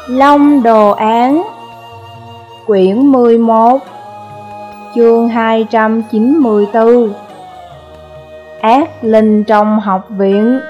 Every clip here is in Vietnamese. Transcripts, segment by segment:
Long Đồ Án, quyển 11, chương 294. Ác linh trong học viện.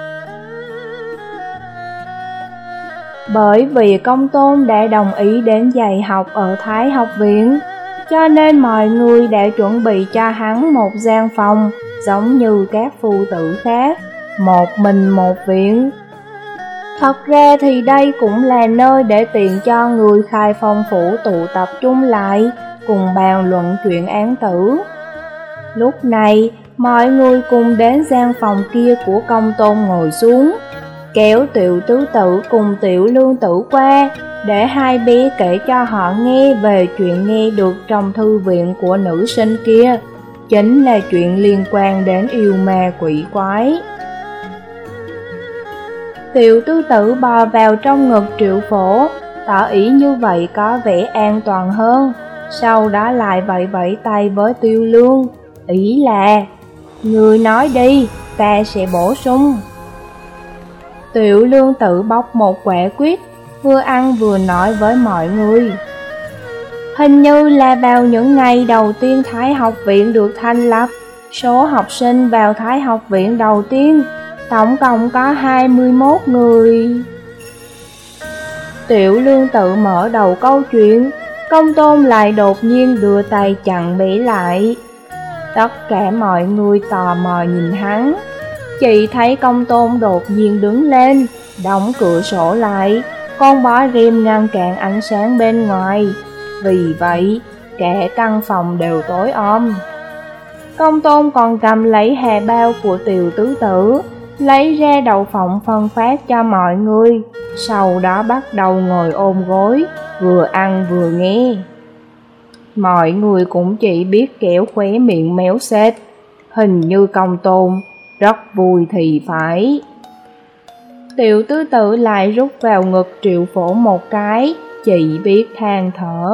Bởi vì Công Tôn đã đồng ý đến dạy học ở Thái học viện, cho nên mọi người đã chuẩn bị cho hắn một gian phòng giống như các phu tử khác, một mình một viện. Thật ra thì đây cũng là nơi để tiện cho người Khai Phong phủ tụ tập trung lại, cùng bàn luận chuyện án tử. Lúc này, mọi người cùng đến gian phòng kia của Công Tôn ngồi xuống, kéo Tiểu Tứ Tử cùng Tiểu Lương Tử qua, để hai bé kể cho họ nghe về chuyện nghe được trong thư viện của nữ sinh kia, chính là chuyện liên quan đến yêu ma quỷ quái. Tiểu Tứ Tử bò vào trong ngực Triệu Phổ, tỏ ý như vậy có vẻ an toàn hơn, sau đó lại vẫy tay với Tiêu Lương, ý là: "Ngươi nói đi, ta sẽ bổ sung." Tiểu Lương Tử bóc một quả quýt, vừa ăn vừa nói với mọi người: "Hình như là vào những ngày đầu tiên Thái học viện được thành lập, số học sinh vào Thái học viện đầu tiên tổng cộng có 21 người." Tiểu Lương Tử mở đầu câu chuyện, Công Tôn lại đột nhiên đưa tay chặn bé lại. Tất cả mọi người tò mò nhìn hắn. Chỉ thấy Công Tôn đột nhiên đứng lên, đóng cửa sổ lại, con bó rèm ngăn cản ánh sáng bên ngoài. Vì vậy, cả căn phòng đều tối om. Công Tôn còn cầm lấy hà bao của Tiểu Tứ Tử, lấy ra đậu phộng phân phát cho mọi người, sau đó bắt đầu ngồi ôm gối, vừa ăn vừa nghe. Mọi người cũng chỉ biết kéo khóe miệng méo xết, hình như Công Tôn rất vui thì phải. Tiểu Tứ Tử lại rút vào ngực Triệu Phổ một cái, chỉ biết than thở.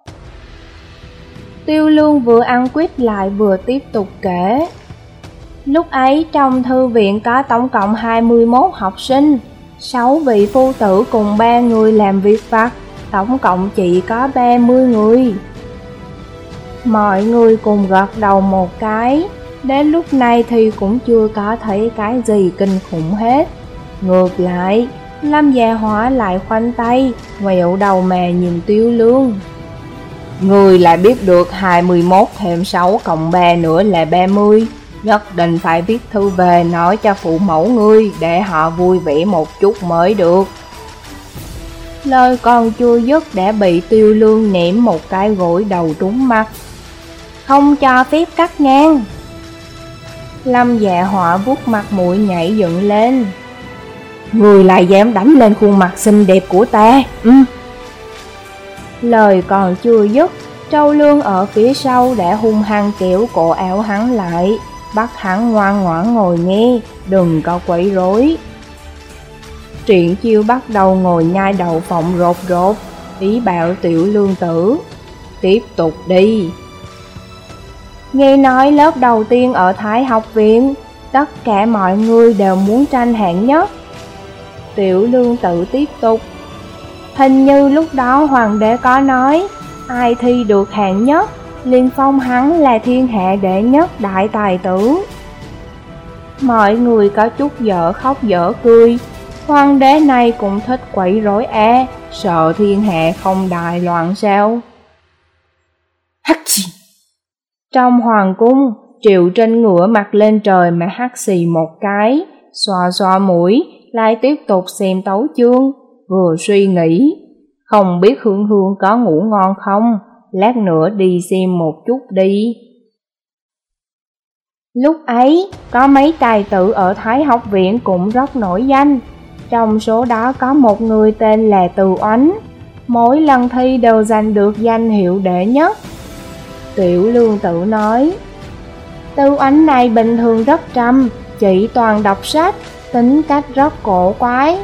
Tiêu Lương vừa ăn quýt lại vừa tiếp tục kể. Lúc ấy trong thư viện có tổng cộng 21 học sinh, 6 vị phu tử cùng 3 người làm việc vặt, tổng cộng chỉ có 30 người. Mọi người cùng gật đầu một cái, đến lúc này thì cũng chưa có thấy cái gì kinh khủng hết. Ngược lại, Lâm Gia Hỏa lại khoanh tay, ngoẹo đầu mà nhìn Tiêu Lương. Người lại biết được 21 thêm 6 cộng 3 nữa là 30, nhất định phải viết thư về nói cho phụ mẫu ngươi để họ vui vẻ một chút mới được. Lời còn chưa dứt đã bị Tiêu Lương ném một cái gối đầu trúng mặt. Không cho phép cắt ngang. Lâm Dạ Họa vuốt mặt mũi nhảy dựng lên. Người lại dám đánh lên khuôn mặt xinh đẹp của ta. Lời còn chưa dứt, Trâu Lương ở phía sau đã hung hăng kéo cổ áo hắn lại, bắt hắn ngoan ngoãn ngồi nghe, đừng có quấy rối. Triển Chiêu bắt đầu ngồi nhai đậu phộng rột rột, ý bảo Tiểu Lương Tử: "Tiếp tục đi." Nghe nói lớp đầu tiên ở Thái học viện, tất cả mọi người đều muốn tranh hạng nhất. Tiểu Lương Tử tiếp tục: "Hình như lúc đó hoàng đế có nói, ai thi được hạng nhất, liền phong hắn là thiên hạ đệ nhất đại tài tử." Mọi người có chút dở khóc dở cười. Hoàng đế này cũng thích quấy rối sợ thiên hạ không đại loạn sao? Hắc xì. Trong hoàng cung, Triệu Trên ngửa mặt lên trời mà hắt xì một cái, xoa xoa mũi, lại tiếp tục xem tấu chương, vừa suy nghĩ, không biết Hương Hương có ngủ ngon không, lát nữa đi xem một chút đi. Lúc ấy, có mấy tài tử ở Thái học viện cũng rất nổi danh, trong số đó có một người tên là Từ Oánh, mỗi lần thi đều giành được danh hiệu đệ nhất. Tiểu Lương Tử nói, Từ Oánh này bình thường rất trầm, chỉ toàn đọc sách, tính cách rất cổ quái.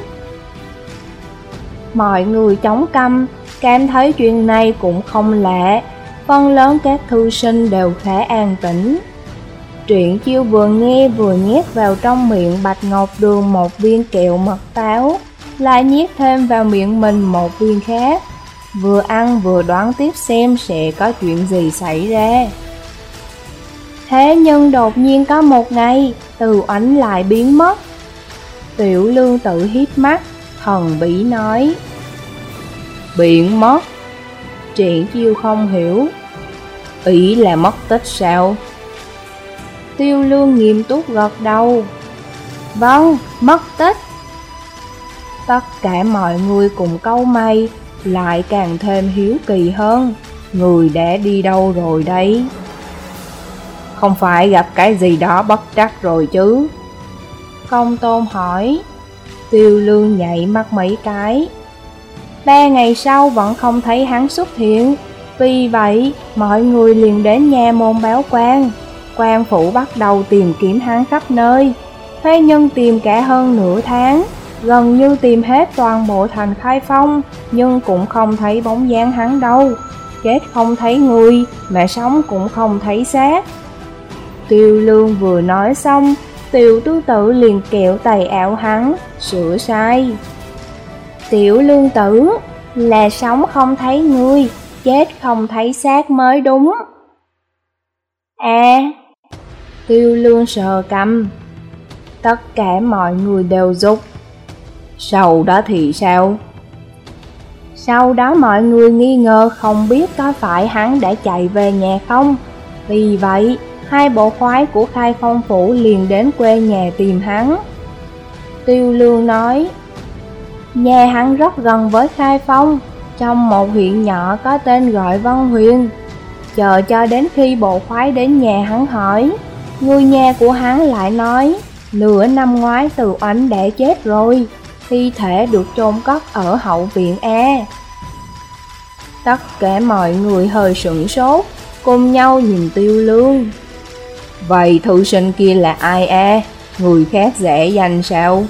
Mọi người chống cằm, cảm thấy chuyện này cũng không lạ, phần lớn các thư sinh đều khá an tĩnh. Triển Chiêu vừa nghe vừa nhét vào trong miệng Bạch Ngọc Đường một viên kẹo mật táo, lại nhét thêm vào miệng mình một viên khác, vừa ăn vừa đoán tiếp xem sẽ có chuyện gì xảy ra. Thế nhưng đột nhiên có một ngày, Từ Oánh lại biến mất. Tiểu Lương Tử híp mắt, thần bí nói: Biến mất? Triển Chiêu không hiểu. Ý là mất tích sao? Tiêu Lương nghiêm túc gật đầu. Vâng, mất tích. Tất cả mọi người cùng cau mày, lại càng thêm hiếu kỳ hơn. Người đã đi đâu rồi đấy? Không phải gặp cái gì đó bất trắc rồi chứ? Công Tôn hỏi. Tiêu Lương nhảy mắt mấy cái. 3 ngày sau vẫn không thấy hắn xuất hiện. Vì vậy, mọi người liền đến nha môn báo quan. Quan phủ bắt đầu tìm kiếm hắn khắp nơi. Thế nhưng tìm cả hơn nửa tháng, gần như tìm hết toàn bộ thành Khai Phong, nhưng cũng không thấy bóng dáng hắn đâu. Chết không thấy người, mà sống cũng không thấy xác. Tiêu Lương vừa nói xong, Tiểu Tứ Tử liền kẹo tay áo hắn, sửa sai. Tiểu Lương Tử, là sống không thấy người, chết không thấy xác mới đúng. À, Tiêu Lương sờ cằm. Tất cả mọi người đều rục. Sau đó thì sao? Sau đó mọi người nghi ngờ không biết có phải hắn đã chạy về nhà không. Vì vậy, 2 bộ khoái của Khai Phong phủ liền đến quê nhà tìm hắn. Tiêu Lương nói, nhà hắn rất gần với Khai Phong, trong một huyện nhỏ có tên gọi Vân Huyền. Chờ cho đến khi bộ khoái đến nhà hắn hỏi, người nhà của hắn lại nói, nửa năm ngoái Từ Oánh đã chết rồi, thi thể được chôn cất ở hậu viện A. Tất cả mọi người hơi sửng sốt, cùng nhau nhìn Tiêu Lương. Vậy thư sinh kia là ai a? Người khác dễ danh sao?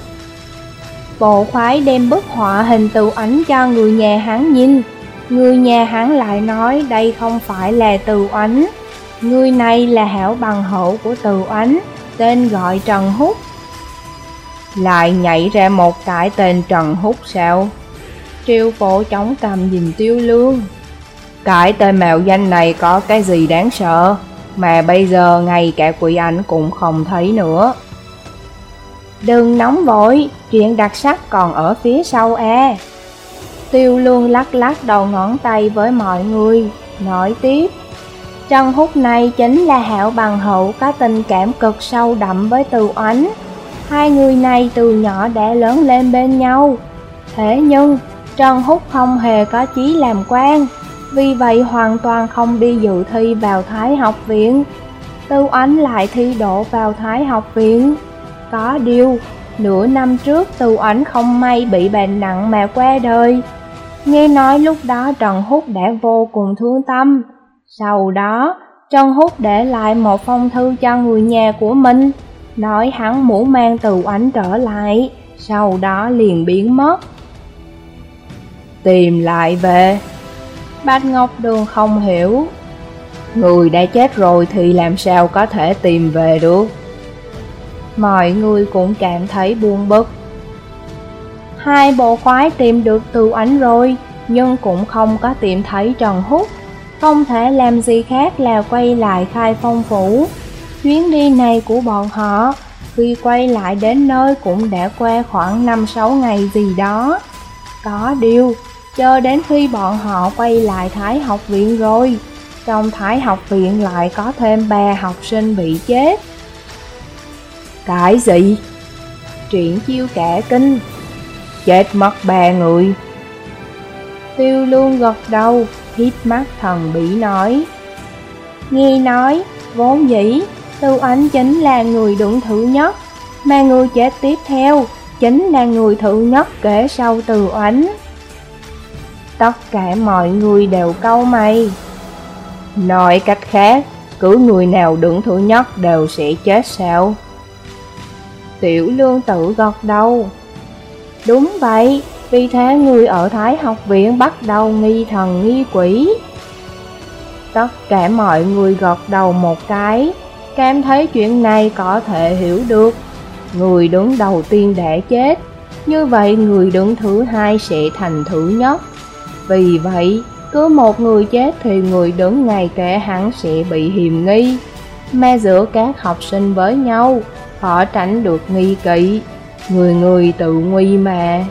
Bộ khoái đem bức họa hình Từ Oánh cho người nhà hắn nhìn. Người nhà hắn lại nói đây không phải là Từ Oánh. Người này là hảo bằng hữu của Từ Oánh, tên gọi Trần Húc. Lại nhảy ra một cái tên Trần Húc sao? Triều Phổ chống cằm nhìn Tiêu Lương. Cái tên mạo danh này có cái gì đáng sợ, mà bây giờ ngay cả quỷ ảnh cũng không thấy nữa. Đừng nóng vội, chuyện đặc sắc còn ở phía sau a. Tiêu Lương lắc lắc đầu ngón tay với mọi người, nói tiếp. Trần Húc này chính là hảo bằng hữu có tình cảm cực sâu đậm với Từ Oánh. 2 người này từ nhỏ đã lớn lên bên nhau. Thế nhưng, Trần Húc không hề có chí làm quan, vì vậy hoàn toàn không đi dự thi vào Thái học viện. Từ Oánh lại thi đỗ vào Thái học viện. Có điều, nửa năm trước Từ Oánh không may bị bệnh nặng mà qua đời. Nghe nói lúc đó Trần Húc đã vô cùng thương tâm. Sau đó, Trần Húc để lại một phong thư cho người nhà của mình, nói hắn muốn mang Từ Oánh trở lại, sau đó liền biến mất. Tìm lại về. Bạch Ngọc Đường không hiểu. Người đã chết rồi thì làm sao có thể tìm về được? Mọi người cũng cảm thấy buồn bực. 2 bộ khoái tìm được Từ Oánh rồi, nhưng cũng không có tìm thấy Trần Húc. Không thể làm gì khác là quay lại Khai Phong phủ. Chuyến đi này của bọn họ, khi quay lại đến nơi cũng đã qua khoảng 5-6 ngày gì đó. Có điều, chờ đến khi bọn họ quay lại Thái học viện rồi, trong Thái học viện lại có thêm 3 học sinh bị chết. Cái gì? Triển Chiêu cả kinh. Chết mất 3 người. Tiêu Lương gật đầu, híp mắt thần bí nói. Nghe nói, vốn dĩ, Từ Oánh chính là người đứng thứ nhất, mà người chết tiếp theo chính là người thứ nhất kể sau Từ Oánh. Tất cả mọi người đều cau mày. Nói cách khác, cứ người nào đứng thứ nhất đều sẽ chết sao? Tiểu Lương Tử gật đầu. Đúng vậy, vì thế người ở Thái học viện bắt đầu nghi thần nghi quỷ. Tất cả mọi người gật đầu một cái, cảm thấy chuyện này có thể hiểu được. Người đứng đầu tiên đã chết, như vậy người đứng thứ hai sẽ thành thứ nhất. Vì vậy, cứ một người chết thì người đứng ngay kế hắn sẽ bị hiềm nghi. Mà giữa các học sinh với nhau, họ tránh được nghi kỵ, người người tự nguy mà.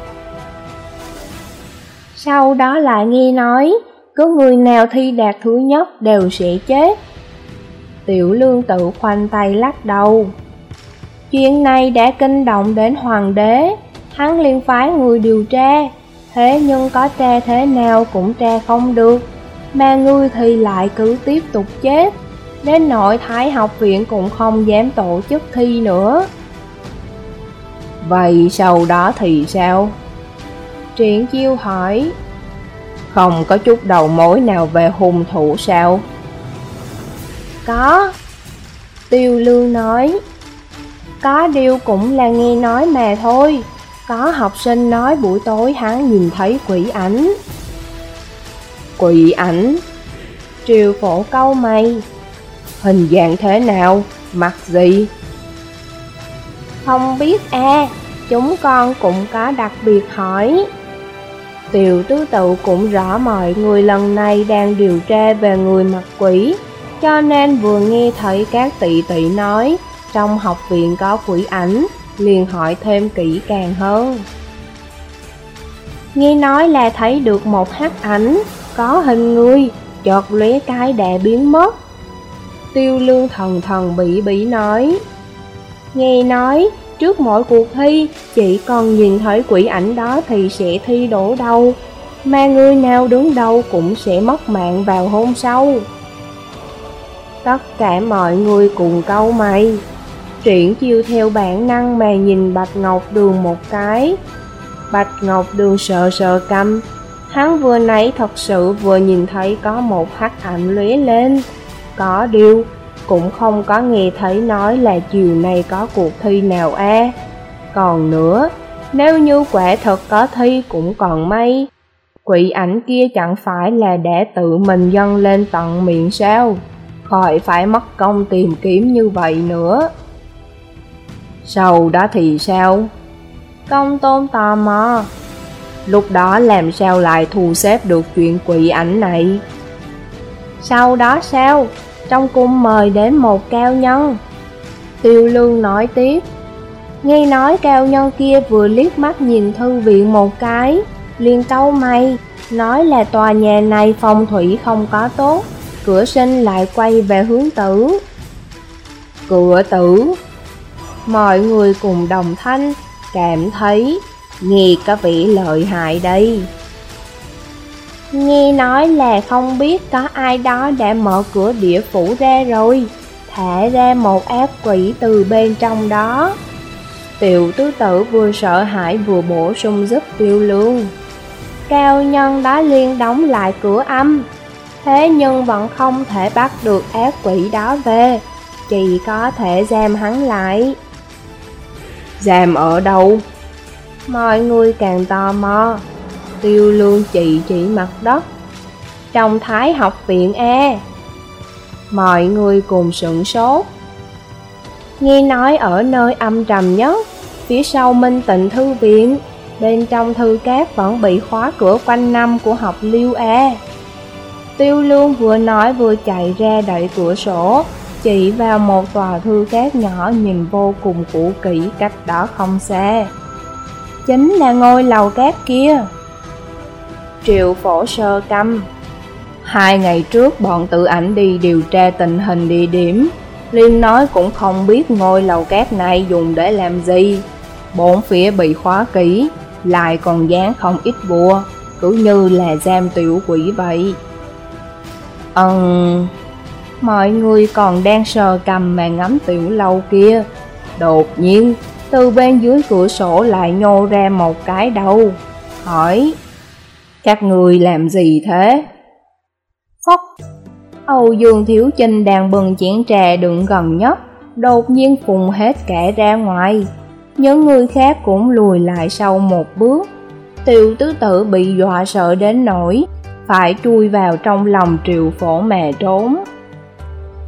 Sau đó lại nghe nói, cứ người nào thi đạt thứ nhất đều sẽ chết. Tiểu Lương tự khoanh tay lắc đầu. Chuyện này đã kinh động đến hoàng đế, hắn liền phái người điều tra. Thế nhưng có tra thế nào cũng tra không được, mà ngươi thì lại cứ tiếp tục chết, đến nỗi Thái học viện cũng không dám tổ chức thi nữa. Vậy sau đó thì sao? Triển Chiêu hỏi. Không có chút đầu mối nào về hung thủ sao? Có. Tiêu Lương nói. Có điều cũng là nghe nói mà thôi. Có học sinh nói buổi tối hắn nhìn thấy quỷ ảnh. Quỷ ảnh? Triều Phổ cau mày. Hình dạng thế nào? Mặt gì? Không biết chúng con cũng có đặc biệt hỏi. Tiểu Tứ Tự cũng rõ mọi người lần này đang điều tra về người mặt quỷ, cho nên vừa nghe thấy các tỷ tỷ nói trong học viện có quỷ ảnh, liền hỏi thêm kỹ càng hơn. Nghe nói là thấy được một hắc ảnh, có hình người, chợt lóe cái đã biến mất. Tiêu Lương thần thần bỉ bỉ nói. Nghe nói, trước mỗi cuộc thi, chỉ còn nhìn thấy quỷ ảnh đó thì sẽ thi đổ đầu, mà người nào đứng đầu cũng sẽ mất mạng vào hôm sau. Tất cả mọi người cùng cau mày. Triển Chiêu theo bản năng mà nhìn Bạch Ngọc Đường một cái. Bạch Ngọc Đường sợ sợ căm. Hắn vừa nãy thật sự vừa nhìn thấy có một hắc ảnh lóe lên. Có điều, cũng không có nghe thấy nói là chiều nay có cuộc thi nào Còn nữa, nếu như quả thật có thi cũng còn may. Quỷ ảnh kia chẳng phải là đã tự mình dâng lên tận miệng sao? Khỏi phải mất công tìm kiếm như vậy nữa. Sau đó thì sao? Công Tôn tò mò. Lúc đó làm sao lại thu xếp được chuyện quỷ ảnh này? Sau đó sao? Trong cung mời đến một cao nhân. Tiêu Lương nói tiếp. Nghe nói cao nhân kia vừa liếc mắt nhìn thư viện một cái, liền cau mày, nói là tòa nhà này phong thủy không có tốt, cửa sinh lại quay về hướng tử. Cửa tử? Mọi người cùng đồng thanh, cảm thấy nghe có vẻ lợi hại đây. Nghe nói là không biết có ai đó đã mở cửa địa phủ ra rồi, thả ra một ác quỷ từ bên trong đó. Tiểu Tứ Tự vừa sợ hãi vừa bổ sung giúp Tiêu Lương. Cao nhân đó liền đóng lại cửa âm, thế nhưng vẫn không thể bắt được ác quỷ đó về, chỉ có thể giam hắn lại. Giam ở đâu? Mọi người càng tò mò. Tiêu Lương chỉ mặt đất. Trong Thái học viện Mọi người cùng sửng sốt. Nghe nói ở nơi âm trầm nhất, phía sau Minh Tịnh thư viện, bên trong thư cát vẫn bị khóa cửa quanh năm của học Liêu Tiêu Lương vừa nói vừa chạy ra đẩy cửa sổ, chỉ vào một tòa thư cát nhỏ nhìn vô cùng cũ kỹ cách đó không xa. Chính là ngôi lầu cát kia. Triệu Phổ sơ căm. 2 ngày trước bọn Tự Ảnh đi điều tra tình hình địa điểm, liền nói cũng không biết ngôi lầu cát này dùng để làm gì. Bốn phía bị khóa kỹ, lại còn dán không ít bùa, cứ như là giam tiểu quỷ vậy. Mọi người còn đang sờ cầm mà ngắm tiểu lâu kia, đột nhiên từ bên dưới cửa sổ lại nhô ra một cái đầu, hỏi: các người làm gì thế? Phốc! Âu Dương Thiếu Chinh đang bưng chén trà đựng gần nhất, đột nhiên phun hết cả ra ngoài. Những người khác cũng lùi lại sau một bước. Tiểu Tứ Tự bị dọa sợ đến nỗi phải chui vào trong lòng Triệu Phổ mà trốn.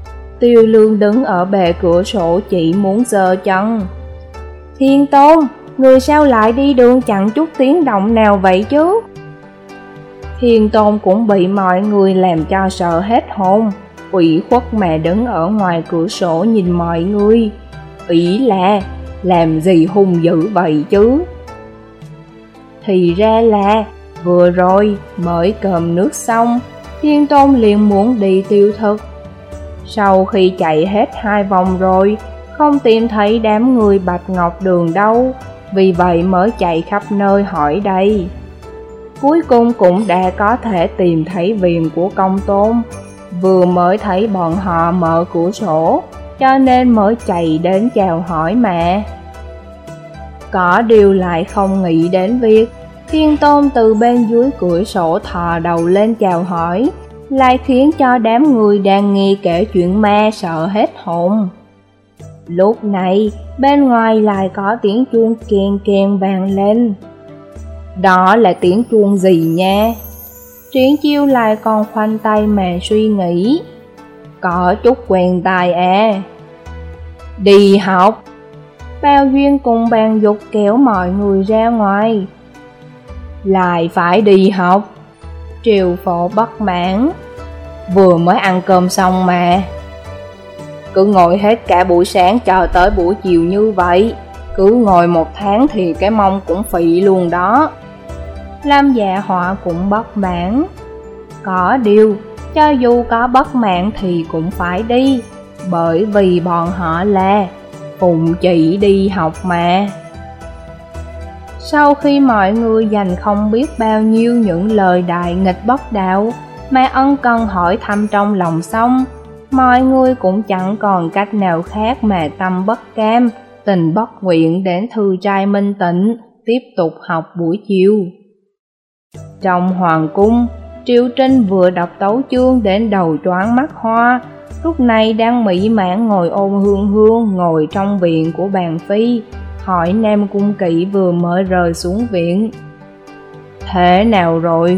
Tiêu Lương đứng ở bề cửa sổ chỉ muốn giơ chân. Thiên Tôn, người sao lại đi đường chẳng chút tiếng động nào vậy chứ? Thiên Tôn cũng bị mọi người làm cho sợ hết hồn, ủy khuất mà đứng ở ngoài cửa sổ nhìn mọi người. Ý là, làm gì hung dữ vậy chứ? Thì ra là, vừa rồi mới cơm nước xong, Thiên Tôn liền muốn đi tiêu thực. Sau khi chạy hết 2 vòng rồi, không tìm thấy đám người Bạch Ngọc Đường đâu, vì vậy mới chạy khắp nơi hỏi đây. Cuối cùng cũng đã có thể tìm thấy viện của Công Tôn, vừa mới thấy bọn họ mở cửa sổ, cho nên mới chạy đến chào hỏi mà. Có điều lại không nghĩ đến việc Thiên Tôn từ bên dưới cửa sổ thò đầu lên chào hỏi, lại khiến cho đám người đang nghe kể chuyện ma sợ hết hồn. Lúc này, bên ngoài lại có tiếng chuông keng keng vang lên. Đó là tiếng chuông gì nha? Triển Chiêu lại còn khoanh tay mà suy nghĩ. Có chút quen tai à. Đi học. Bao Duyên cùng bàn dục kéo mọi người ra ngoài. Lại phải đi học. Triều Phổ bất mãn. Vừa mới ăn cơm xong mà. Cứ ngồi hết cả buổi sáng chờ tới buổi chiều như vậy, cứ ngồi 1 tháng thì cái mông cũng phì luôn đó. Lam Dạ Họa cũng bất mãn. Có điều, cho dù có bất mãn thì cũng phải đi, bởi vì bọn họ là phụng chỉ đi học mà. Sau khi mọi người dành không biết bao nhiêu những lời đại nghịch bất đạo mà ân cần hỏi thăm trong lòng xong, mọi người cũng chẳng còn cách nào khác mà tâm bất cam, tình bất nguyện đến thư trai Minh Tịnh tiếp tục học buổi chiều. Trong hoàng cung, Triệu Trinh vừa đọc tấu chương đến đầu choáng mắt hoa, lúc này đang mỹ mãn ngồi ôm hương hương ngồi trong viện của bàn phi, hỏi Nam Cung Kỵ vừa mới rời xuống viện. Thế nào rồi?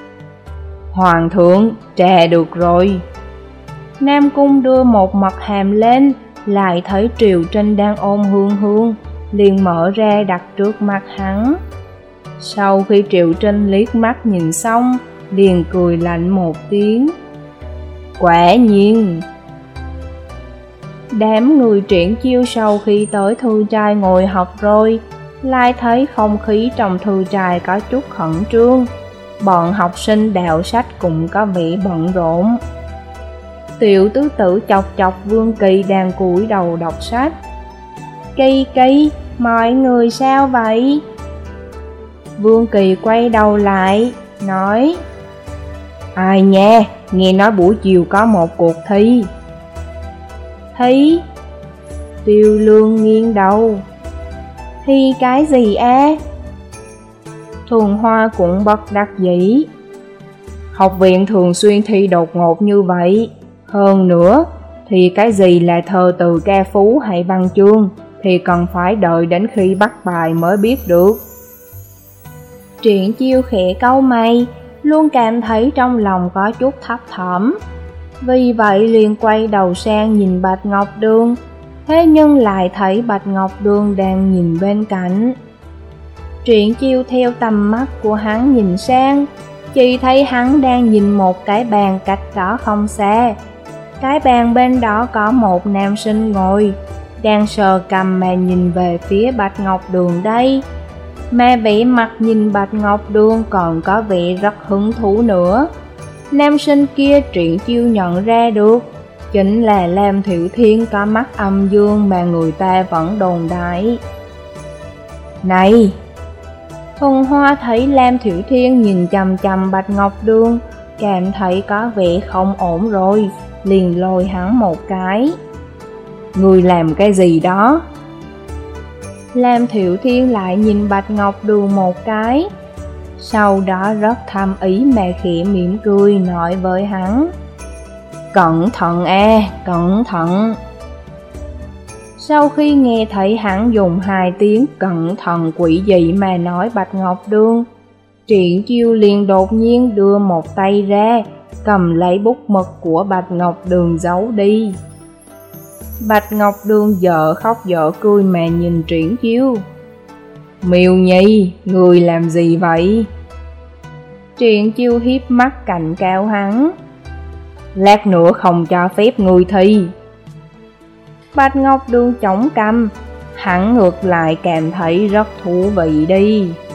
Hoàng thượng, trà được rồi. Nam Cung đưa một mật hàm lên, lại thấy Triệu Trinh đang ôm hương hương, liền mở ra đặt trước mặt hắn. Sau khi Triệu Trinh liếc mắt nhìn xong, liền cười lạnh một tiếng. Quả nhiên. Đám người Triển Chiêu sau khi tới thư trai ngồi học rồi, lại thấy không khí trong thư trai có chút khẩn trương. Bọn học sinh đạo sách cũng có vẻ bận rộn. Tiểu tứ tử chọc chọc Vương Kỳ đang cúi đầu đọc sách. Kỳ Kỳ, mọi người sao vậy? Vương Kỳ quay đầu lại, nói. Ai nha, nghe nói buổi chiều có một cuộc thi. Thi? Tiêu Lương nghiêng đầu. Thi cái gì á? Thuần Hoa cũng bất đắc dĩ. Học viện thường xuyên thi đột ngột như vậy. Hơn nữa, thì cái gì là thơ từ ca phú hay văn chương thì cần phải đợi đến khi bắt bài mới biết được. Triển Chiêu khẽ cau mày, luôn cảm thấy trong lòng có chút thấp thỏm. Vì vậy liền quay đầu sang nhìn Bạch Ngọc Đường, thế nhưng lại thấy Bạch Ngọc Đường đang nhìn bên cạnh. Triển Chiêu theo tầm mắt của hắn nhìn sang, chỉ thấy hắn đang nhìn một cái bàn cách đó không xa. Cái bàn bên đó có một nam sinh ngồi, đang sờ cằm mà nhìn về phía Bạch Ngọc Đường đây. Mà vẻ mặt nhìn Bạch Ngọc Đường còn có vẻ rất hứng thú nữa. Nam sinh kia Triển Chiêu nhận ra được, chính là Lam Thiệu Thiên có mắt âm dương mà người ta vẫn đồn đại. Này! Thuần Hoa thấy Lam Thiệu Thiên nhìn chằm chằm Bạch Ngọc Đường, cảm thấy có vẻ không ổn rồi, liền lôi hắn một cái. Người làm cái gì đó? Lam Thiệu Thiên lại nhìn Bạch Ngọc Đường một cái, sau đó rất thâm ý mà khẽ mỉm cười nói với hắn. Cẩn thận a, cẩn thận. Sau khi nghe thấy hắn dùng 2 tiếng cẩn thận quỷ dị mà nói Bạch Ngọc Đường, Triển Chiêu liền đột nhiên đưa một tay ra, cầm lấy bút mực của Bạch Ngọc Đường giấu đi. Bạch Ngọc Đường dở khóc dở cười mà nhìn Triển Chiêu. Miêu Nhi, người làm gì vậy? Triển Chiêu hiếp mắt cảnh cáo hắn. Lát nữa không cho phép người thi. Bạch Ngọc Đường chống cằm, hắn ngược lại cảm thấy rất thú vị đi.